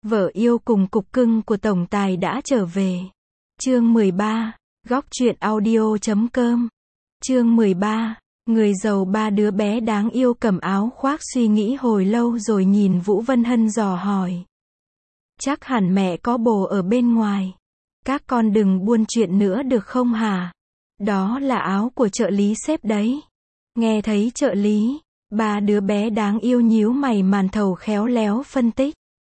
Vợ yêu cùng cục cưng của tổng tài đã trở về. Chương 13, góc truyện audio.com. Chương 13, người giàu ba đứa bé đáng yêu cầm áo khoác suy nghĩ hồi lâu rồi nhìn Vũ Vân Hân dò hỏi. Chắc hẳn mẹ có bồ ở bên ngoài. Các con đừng buôn chuyện nữa được không hả? Đó là áo của trợ lý sếp đấy. Nghe thấy trợ lý, ba đứa bé đáng yêu nhíu mày màn thầu khéo léo phân tích.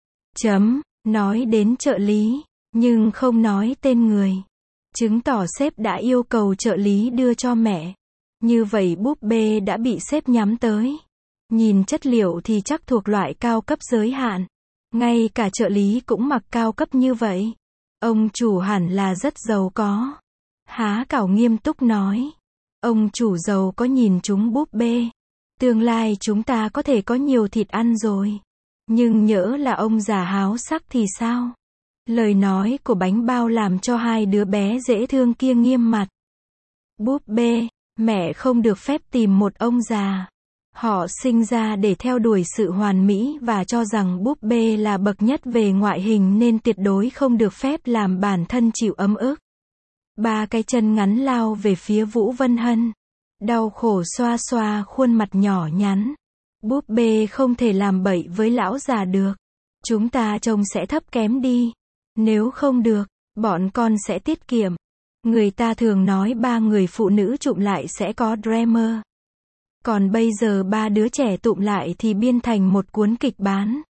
Nói đến trợ lý, nhưng không nói tên người. Chứng tỏ sếp đã yêu cầu trợ lý đưa cho mẹ. Như vậy búp bê đã bị sếp nhắm tới. Nhìn chất liệu thì chắc thuộc loại cao cấp giới hạn. Ngay cả trợ lý cũng mặc cao cấp như vậy. Ông chủ hẳn là rất giàu có. Há Cảo nghiêm túc nói. Ông chủ giàu có nhìn chúng búp bê. Tương lai chúng ta có thể có nhiều thịt ăn rồi. Nhưng nhỡ là ông già háo sắc thì sao? Lời nói của bánh bao làm cho hai đứa bé dễ thương kia nghiêm mặt. Búp bê, mẹ không được phép tìm một ông già. Họ sinh ra để theo đuổi sự hoàn mỹ và cho rằng búp bê là bậc nhất về ngoại hình nên tuyệt đối không được phép làm bản thân chịu ấm ức. Ba cái chân ngắn lao về phía Vũ Vân Hân. Đau khổ xoa xoa khuôn mặt nhỏ nhắn. Búp bê không thể làm bậy với lão già được. Chúng ta trông sẽ thấp kém đi. Nếu không được, bọn con sẽ tiết kiệm. Người ta thường nói ba người phụ nữ tụm lại sẽ có drama. Còn bây giờ ba đứa trẻ tụm lại thì biên thành một cuốn kịch bán.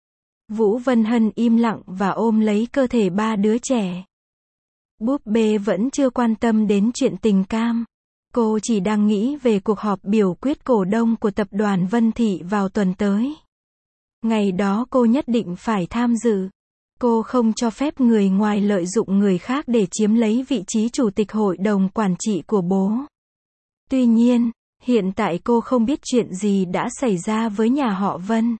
Vũ Vân Hân im lặng và ôm lấy cơ thể ba đứa trẻ. Búp bê vẫn chưa quan tâm đến chuyện tình cam. Cô chỉ đang nghĩ về cuộc họp biểu quyết cổ đông của tập đoàn Vân Thị vào tuần tới. Ngày đó cô nhất định phải tham dự. Cô không cho phép người ngoài lợi dụng người khác để chiếm lấy vị trí chủ tịch hội đồng quản trị của bố. Tuy nhiên, hiện tại cô không biết chuyện gì đã xảy ra với nhà họ Vân.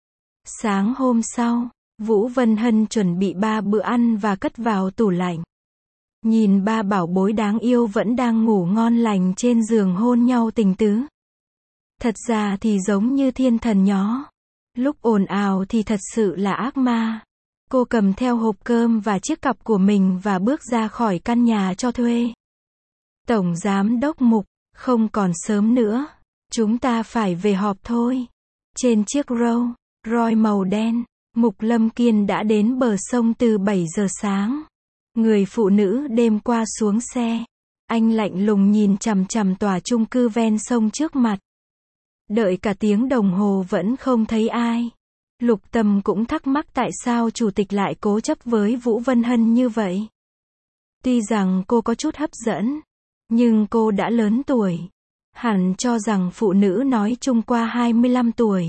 Sáng hôm sau, Vũ Vân Hân chuẩn bị 3 bữa ăn và cất vào tủ lạnh. Nhìn ba bảo bối đáng yêu vẫn đang ngủ ngon lành trên giường hôn nhau tình tứ. Thật ra thì giống như thiên thần nhó. Lúc ồn ào thì thật sự là ác ma. Cô cầm theo hộp cơm và chiếc cặp của mình và bước ra khỏi căn nhà cho thuê. Tổng giám đốc Mục, không còn sớm nữa. Chúng ta phải về họp thôi. Trên chiếc Rolls Royce màu đen, Mục Lâm Kiên đã đến bờ sông từ 7 giờ sáng. Người phụ nữ đêm qua xuống xe. Anh lạnh lùng nhìn chằm chằm tòa chung cư ven sông trước mặt. Đợi cả tiếng đồng hồ vẫn không thấy ai. Lục Tâm cũng thắc mắc tại sao chủ tịch lại cố chấp với Vũ Vân Hân như vậy. Tuy rằng cô có chút hấp dẫn, nhưng cô đã lớn tuổi. Hẳn cho rằng phụ nữ nói chung qua 25 tuổi.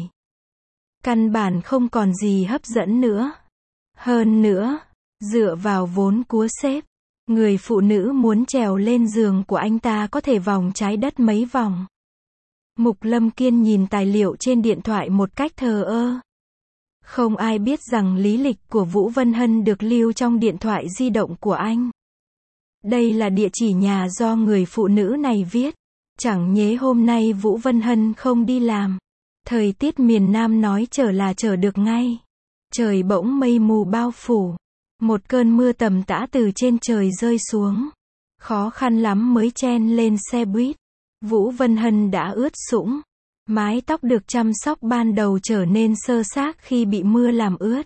Căn bản không còn gì hấp dẫn nữa. Hơn nữa, dựa vào vốn của sếp, người phụ nữ muốn trèo lên giường của anh ta có thể vòng trái đất mấy vòng. Mục Lâm Kiên nhìn tài liệu trên điện thoại một cách thờ ơ. Không ai biết rằng lý lịch của Vũ Vân Hân được lưu trong điện thoại di động của anh. Đây là địa chỉ nhà do người phụ nữ này viết. Chẳng nhẽ hôm nay Vũ Vân Hân không đi làm. Thời tiết miền Nam nói trở là trở được ngay. Trời bỗng mây mù bao phủ. Một cơn mưa tầm tã từ trên trời rơi xuống. Khó khăn lắm mới chen lên xe buýt. Vũ Vân Hân đã ướt sũng. Mái tóc được chăm sóc ban đầu trở nên xơ xác khi bị mưa làm ướt.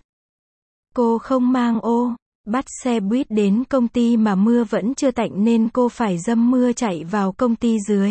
Cô không mang ô, bắt xe buýt đến công ty mà mưa vẫn chưa tạnh nên cô phải dâm mưa chạy vào công ty dưới.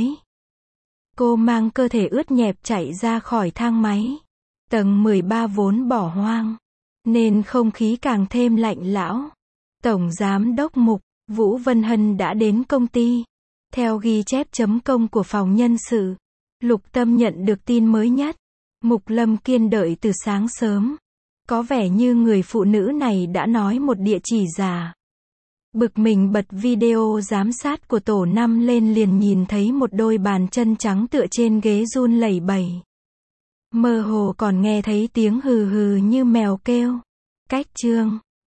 Cô mang cơ thể ướt nhẹp chạy ra khỏi thang máy. Tầng 13 vốn bỏ hoang, nên không khí càng thêm lạnh lẽo. Tổng giám đốc Mục, Vũ Vân Hân đã đến công ty. Theo ghi chép chấm công của phòng nhân sự, Lục Tâm nhận được tin mới nhất. Mục Lâm Kiên đợi từ sáng sớm. Có vẻ như người phụ nữ này đã nói một địa chỉ giả. Bực mình bật video giám sát của tổ 5 lên liền nhìn thấy một đôi bàn chân trắng tựa trên ghế run lẩy bẩy. Mơ hồ còn nghe thấy tiếng hừ hừ như mèo kêu. Cách chương